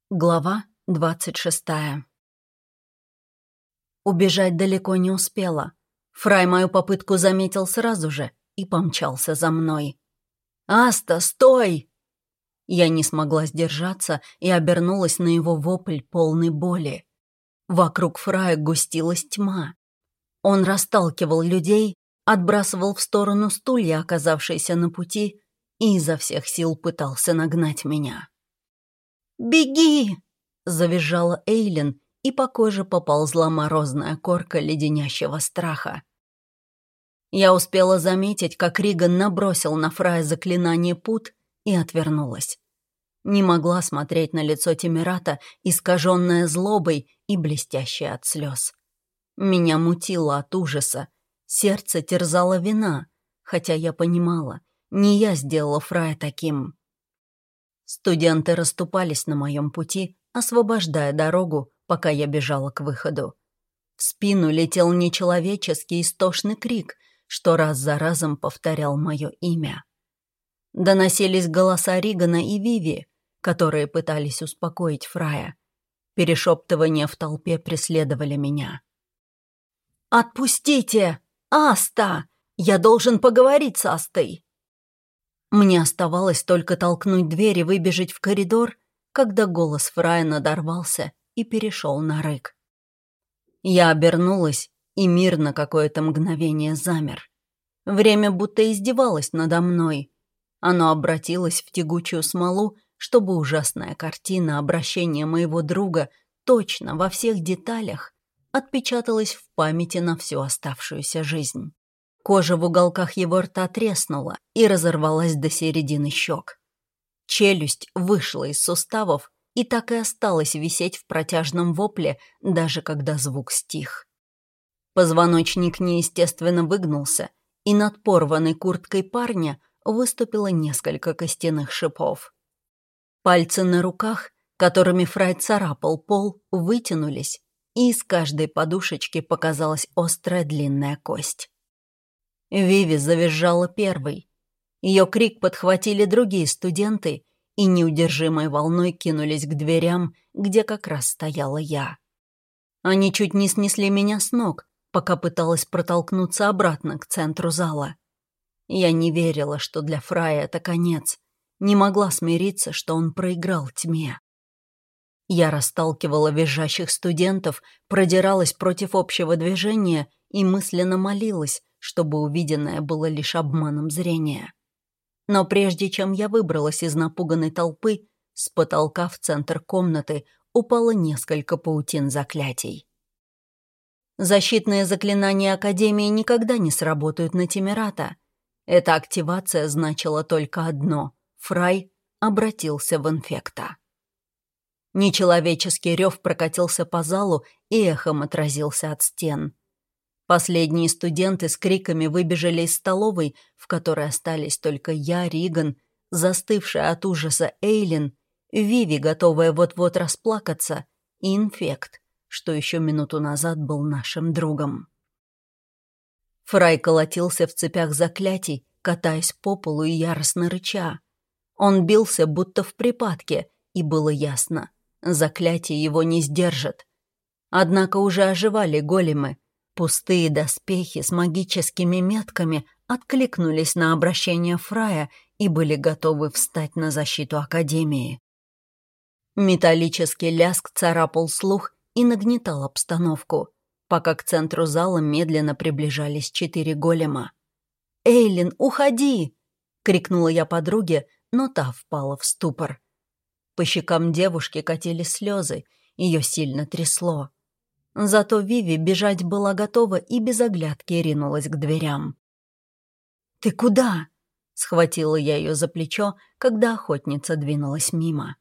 Глава 26. Убежать далеко не успела. Фрай мою попытку заметил сразу же и помчался за мной. «Аста, стой!» Я не смогла сдержаться и обернулась на его вопль полной боли. Вокруг Фрая густилась тьма. Он расталкивал людей, отбрасывал в сторону стулья, оказавшиеся на пути, и изо всех сил пытался нагнать меня. «Беги!» — завизжала Эйлин, и по коже поползла морозная корка леденящего страха. Я успела заметить, как Риган набросил на Фрая заклинание пут и отвернулась. Не могла смотреть на лицо Тимирата, искаженное злобой и блестящее от слез. Меня мутило от ужаса, сердце терзало вина, хотя я понимала, не я сделала Фрая таким. Студенты расступались на моем пути, освобождая дорогу, пока я бежала к выходу. В спину летел нечеловеческий истошный крик, что раз за разом повторял мое имя. Доносились голоса Ригана и Виви, которые пытались успокоить Фрая. Перешептывания в толпе преследовали меня. «Отпустите! Аста! Я должен поговорить с Астой!» Мне оставалось только толкнуть дверь и выбежать в коридор, когда голос Фрая надорвался и перешел на рык. Я обернулась, и мир на какое-то мгновение замер. Время будто издевалось надо мной. Оно обратилось в тягучую смолу, чтобы ужасная картина обращения моего друга точно во всех деталях отпечаталась в памяти на всю оставшуюся жизнь. Кожа в уголках его рта треснула и разорвалась до середины щек. Челюсть вышла из суставов и так и осталась висеть в протяжном вопле, даже когда звук стих. Позвоночник неестественно выгнулся, и над порванной курткой парня выступило несколько костяных шипов. Пальцы на руках, которыми Фрай царапал пол, вытянулись, и из каждой подушечки показалась острая длинная кость. Виви завизжала первой. Ее крик подхватили другие студенты и неудержимой волной кинулись к дверям, где как раз стояла я. Они чуть не снесли меня с ног, пока пыталась протолкнуться обратно к центру зала. Я не верила, что для Фрая это конец, не могла смириться, что он проиграл тьме. Я расталкивала визжащих студентов, продиралась против общего движения и мысленно молилась, чтобы увиденное было лишь обманом зрения. Но прежде чем я выбралась из напуганной толпы, с потолка в центр комнаты упало несколько паутин заклятий. Защитные заклинания Академии никогда не сработают на Тимирата. Эта активация значила только одно — Фрай обратился в инфекта. Нечеловеческий рев прокатился по залу и эхом отразился от стен. Последние студенты с криками выбежали из столовой, в которой остались только я, Риган, застывшая от ужаса Эйлин, Виви, готовая вот-вот расплакаться, и инфект, что еще минуту назад был нашим другом. Фрай колотился в цепях заклятий, катаясь по полу и яростно рыча. Он бился, будто в припадке, и было ясно — заклятие его не сдержит. Однако уже оживали големы. Пустые доспехи с магическими метками откликнулись на обращение Фрая и были готовы встать на защиту Академии. Металлический лязг царапал слух и нагнетал обстановку, пока к центру зала медленно приближались 4 голема. «Эйлин, уходи!» — крикнула я подруге, но та впала в ступор. По щекам девушки катились слезы, ее сильно трясло. Зато Виви бежать была готова и без оглядки ринулась к дверям. «Ты куда?» — схватила я ее за плечо, когда охотница двинулась мимо.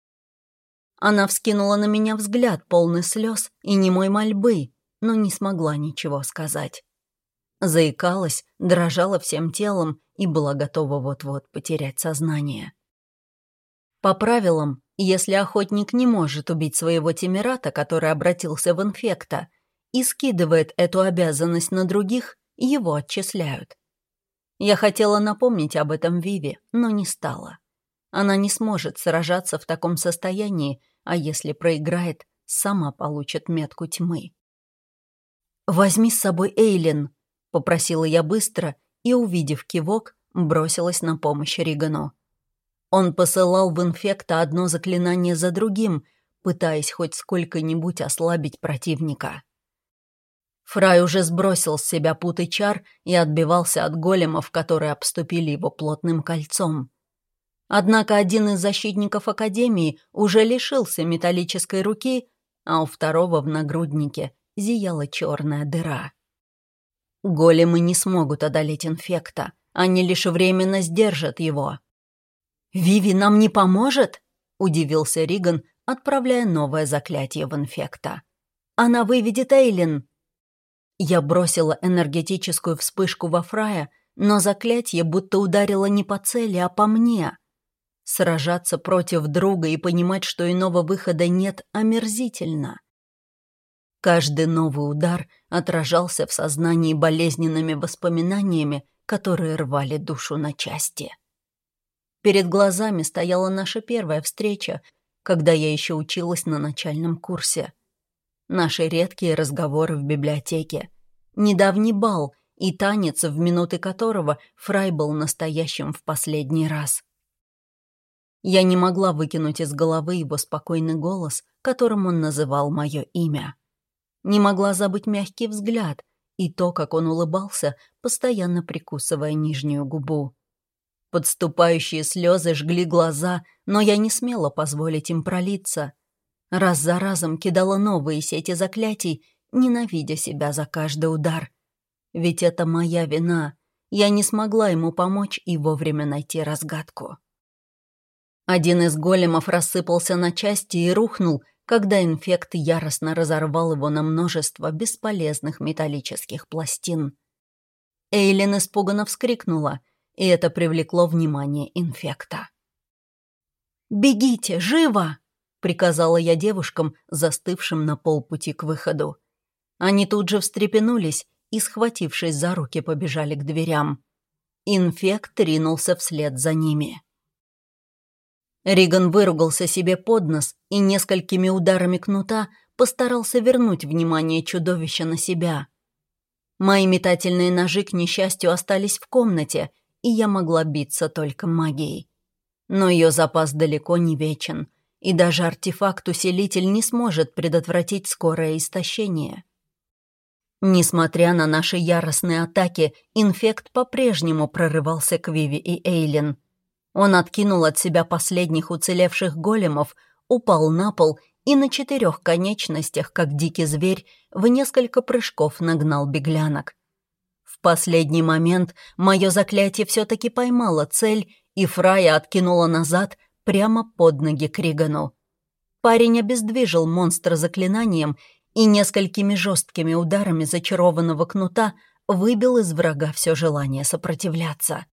Она вскинула на меня взгляд, полный слез и немой мольбы, но не смогла ничего сказать. Заикалась, дрожала всем телом и была готова вот-вот потерять сознание. По правилам, если охотник не может убить своего Тимирата, который обратился в инфекта, и скидывает эту обязанность на других, его отчисляют. Я хотела напомнить об этом Виви, но не стала. Она не сможет сражаться в таком состоянии, а если проиграет, сама получит метку тьмы. «Возьми с собой Эйлин», — попросила я быстро и, увидев кивок, бросилась на помощь Ригану. Он посылал в инфекта одно заклинание за другим, пытаясь хоть сколько-нибудь ослабить противника. Фрай уже сбросил с себя путы чар и отбивался от големов, которые обступили его плотным кольцом. Однако один из защитников Академии уже лишился металлической руки, а у второго в нагруднике зияла черная дыра. Големы не смогут одолеть инфекта, они лишь временно сдержат его. «Виви нам не поможет?» — удивился Риган, отправляя новое заклятие в инфекта. «Она выведет Эйлин». Я бросила энергетическую вспышку во Фрая, но заклятие будто ударило не по цели, а по мне. Сражаться против друга и понимать, что иного выхода нет, омерзительно. Каждый новый удар отражался в сознании болезненными воспоминаниями, которые рвали душу на части. Перед глазами стояла наша первая встреча, когда я еще училась на начальном курсе. Наши редкие разговоры в библиотеке, недавний бал и танец, в минуты которого Фрай был настоящим в последний раз. Я не могла выкинуть из головы его спокойный голос, которым он называл мое имя. Не могла забыть мягкий взгляд и то, как он улыбался, постоянно прикусывая нижнюю губу. Подступающие слезы жгли глаза, но я не смела позволить им пролиться. Раз за разом кидала новые сети заклятий, ненавидя себя за каждый удар. Ведь это моя вина. Я не смогла ему помочь и вовремя найти разгадку. Один из големов рассыпался на части и рухнул, когда инфект яростно разорвал его на множество бесполезных металлических пластин. Эйлин испуганно вскрикнула, и это привлекло внимание инфекта. «Бегите, живо!» — приказала я девушкам, застывшим на полпути к выходу. Они тут же встрепенулись и, схватившись за руки, побежали к дверям. Инфект ринулся вслед за ними. Риган выругался себе под нос и несколькими ударами кнута постарался вернуть внимание чудовища на себя. Мои метательные ножи, к несчастью, остались в комнате, и я могла биться только магией. Но ее запас далеко не вечен, и даже артефакт-усилитель не сможет предотвратить скорое истощение. Несмотря на наши яростные атаки, инфект по-прежнему прорывался к Виви и Эйлин. Он откинул от себя последних уцелевших големов, упал на пол и на 4 конечностях, как дикий зверь, в несколько прыжков нагнал беглянок. В последний момент мое заклятие все-таки поймало цель, и Фрая откинула назад прямо под ноги к Ригану. Парень обездвижил монстра заклинанием и несколькими жесткими ударами зачарованного кнута выбил из врага все желание сопротивляться.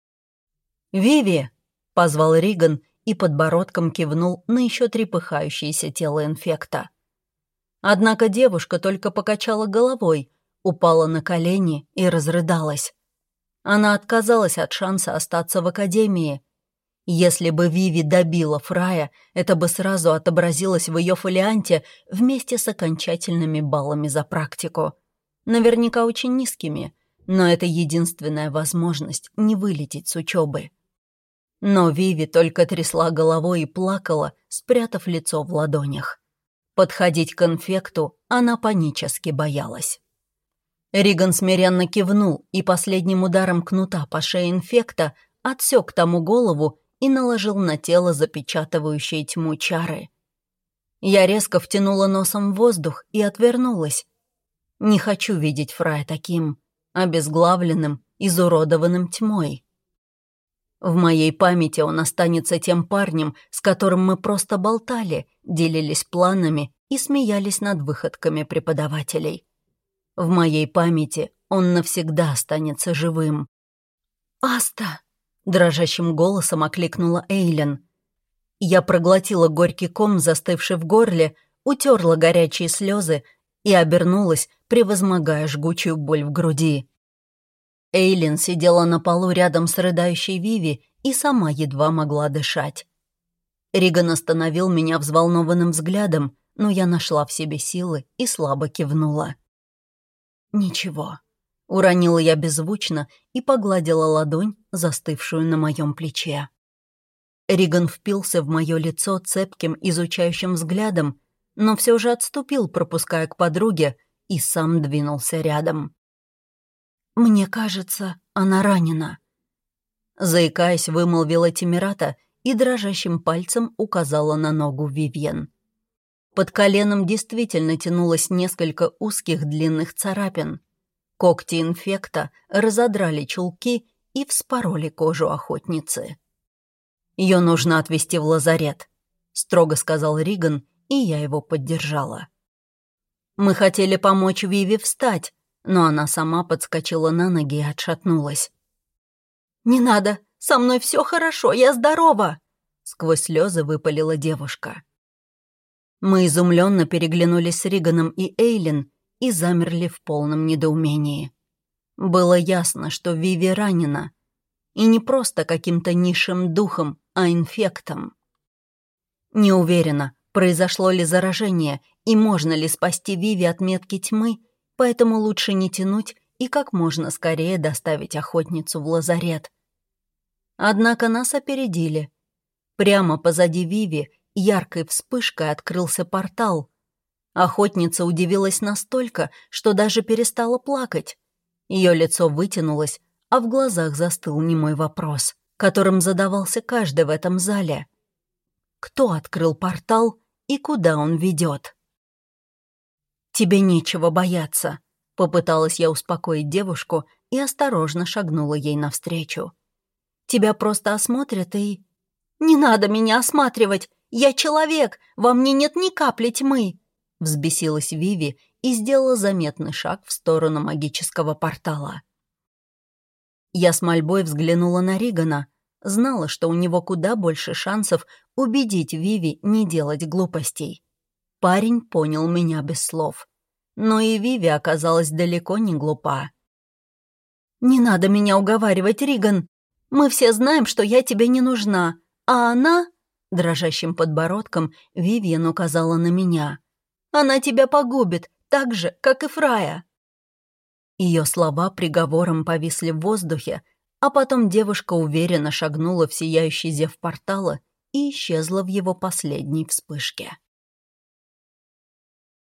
«Виви!» — позвал Риган и подбородком кивнул на еще трепыхающееся тело инфекта. Однако девушка только покачала головой, упала на колени и разрыдалась. Она отказалась от шанса остаться в академии. Если бы Виви добила Фрая, это бы сразу отобразилось в ее фолианте вместе с окончательными баллами за практику. Наверняка очень низкими, но это единственная возможность не вылететь с учебы. Но Виви только трясла головой и плакала, спрятав лицо в ладонях. Подходить к инфекту она панически боялась. Риган смиренно кивнул и последним ударом кнута по шее инфекта отсек тому голову и наложил на тело запечатывающие тьму чары. Я резко втянула носом в воздух и отвернулась. Не хочу видеть Фрая таким, обезглавленным, изуродованным тьмой. В моей памяти он останется тем парнем, с которым мы просто болтали, делились планами и смеялись над выходками преподавателей. В моей памяти он навсегда останется живым. «Аста!» — дрожащим голосом окликнула Эйлин. Я проглотила горький ком, застывший в горле, утерла горячие слезы и обернулась, превозмогая жгучую боль в груди. Эйлин сидела на полу рядом с рыдающей Виви и сама едва могла дышать. Риган остановил меня взволнованным взглядом, но я нашла в себе силы и слабо кивнула. «Ничего», — уронила я беззвучно и погладила ладонь, застывшую на моем плече. Риган впился в мое лицо цепким, изучающим взглядом, но все же отступил, пропуская к подруге, и сам двинулся рядом. «Мне кажется, она ранена», — заикаясь, вымолвила Тимирата и дрожащим пальцем указала на ногу Вивьен. Под коленом действительно тянулось несколько узких длинных царапин. Когти инфекта разодрали чулки и вспороли кожу охотницы. «Ее нужно отвезти в лазарет», — строго сказал Риган, и я его поддержала. Мы хотели помочь Виви встать, но она сама подскочила на ноги и отшатнулась. «Не надо, со мной все хорошо, я здорова!» — сквозь слезы выпалила девушка. Мы изумленно переглянулись с Риганом и Эйлин и замерли в полном недоумении. Было ясно, что Виви ранена, и не просто каким-то низшим духом, а инфектом. Не уверена, произошло ли заражение и можно ли спасти Виви от метки тьмы, поэтому лучше не тянуть и как можно скорее доставить охотницу в лазарет. Однако нас опередили. Прямо позади Виви яркой вспышкой открылся портал. Охотница удивилась настолько, что даже перестала плакать. Ее лицо вытянулось, а в глазах застыл немой вопрос, которым задавался каждый в этом зале. Кто открыл портал и куда он ведет? «Тебе нечего бояться», — попыталась я успокоить девушку и осторожно шагнула ей навстречу. «Тебя просто осмотрят и...» «Не надо меня осматривать! Я человек! Во мне нет ни капли тьмы!» Взбесилась Виви и сделала заметный шаг в сторону магического портала. Я с мольбой взглянула на Ригана, знала, что у него куда больше шансов убедить Виви не делать глупостей. Парень понял меня без слов. Но и Виви оказалась далеко не глупа. «Не надо меня уговаривать, Риган. Мы все знаем, что я тебе не нужна. А она...» Дрожащим подбородком Вивьен указала на меня. «Она тебя погубит, так же, как и Фрая». Ее слова приговором повисли в воздухе, а потом девушка уверенно шагнула в сияющий зев портала и исчезла в его последней вспышке.